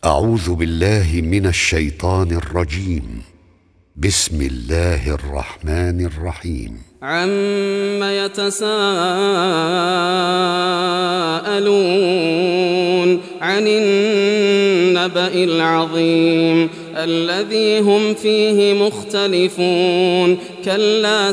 أعوذ بالله من الشيطان الرجيم. بسم الله الرحمن الرحيم. عم يتساءلون عن النبأ العظيم الذي هم فيه مختلفون كلا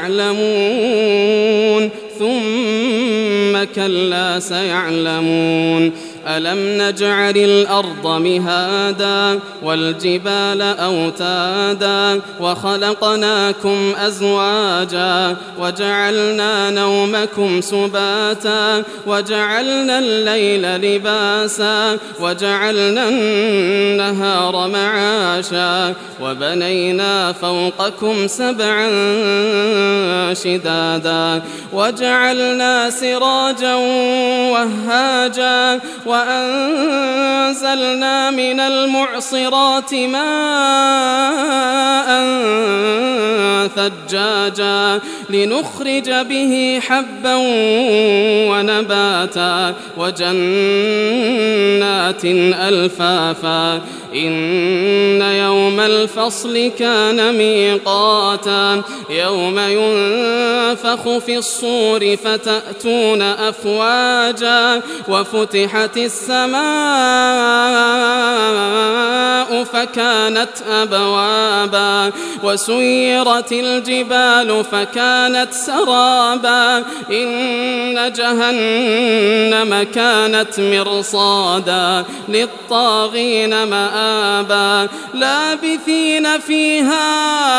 سيعلمون ثم كلا سيعلمون ألم نجعل الأرض مهادا والجبال أوتادا وخلقناكم أزواجا وجعلنا نومكم سباتا وجعلنا الليل لباسا وجعلنا النهار معاشا وبنينا فوقكم سبعا شدادا وجعلنا سراجا وهاجا وأنزلنا من المعصرات ماء ثجاجا لنخرج به حبا ونباتا وجنات ألفافا إن يوم الفصل كان ميقاتا يوم ينفخ في الصور فتأتون أفواجا وفتحت السماء فكانت أبوابا وسيرت الجبال فكانت سرابا إن جهنم كانت مرصادا للطاغين مآبا لابثين فيها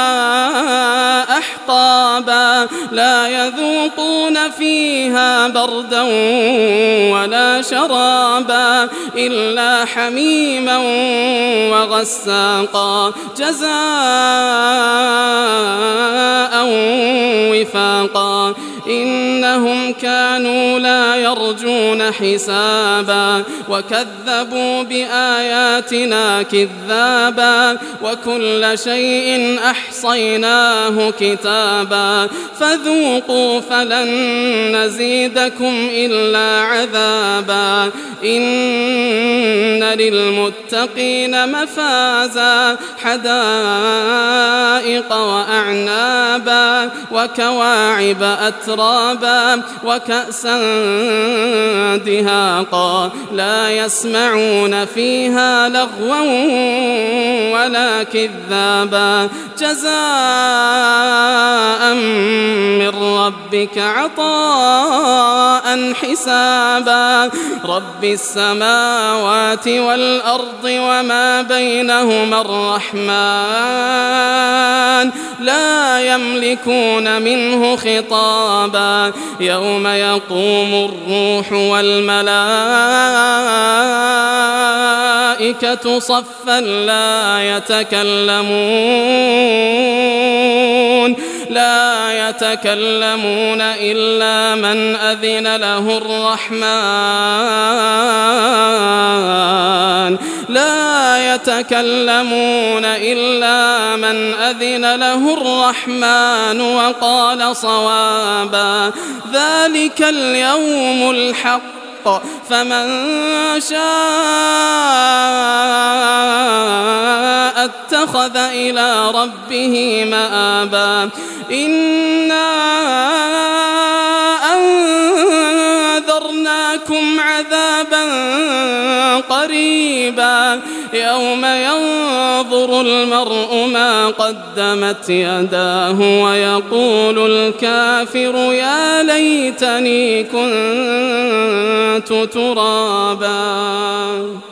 أحقابا لا يذوقون فيها بردا ولا شرابا إلا حميما وغساقا جزاء وفاقا إنهم كانوا لا يرجون حسابا وكذبوا بآياتنا كذابا وكل شيء أحصيناه كتابا فذوقوا فلن نزيدكم إلا عذابا إن للمتقين مفازا حدائق وأعنابا وكواعب أترابا وكأسا دهاقا لا يسمعون فيها لغوا ولا كذابا جزاء من ربك عطاء حسابا رب السماوات والأرض وما بينهما الرحمن لا يملكون منه خطابا يوم يقوم الروح والملائكة صفا لا يتكلمون إلا من أذن له الرحمن لا يتكلمون إلا من أذن له الرحمن وقال صوابا ذلك اليوم الحق فمن شاء اتخذ إلى ربه مآبا إنا أنذرناكم عذابا قريبا يوم ينظر المرء ما قدمت يداه ويقول الكافر يا ليتني كنت ترابا.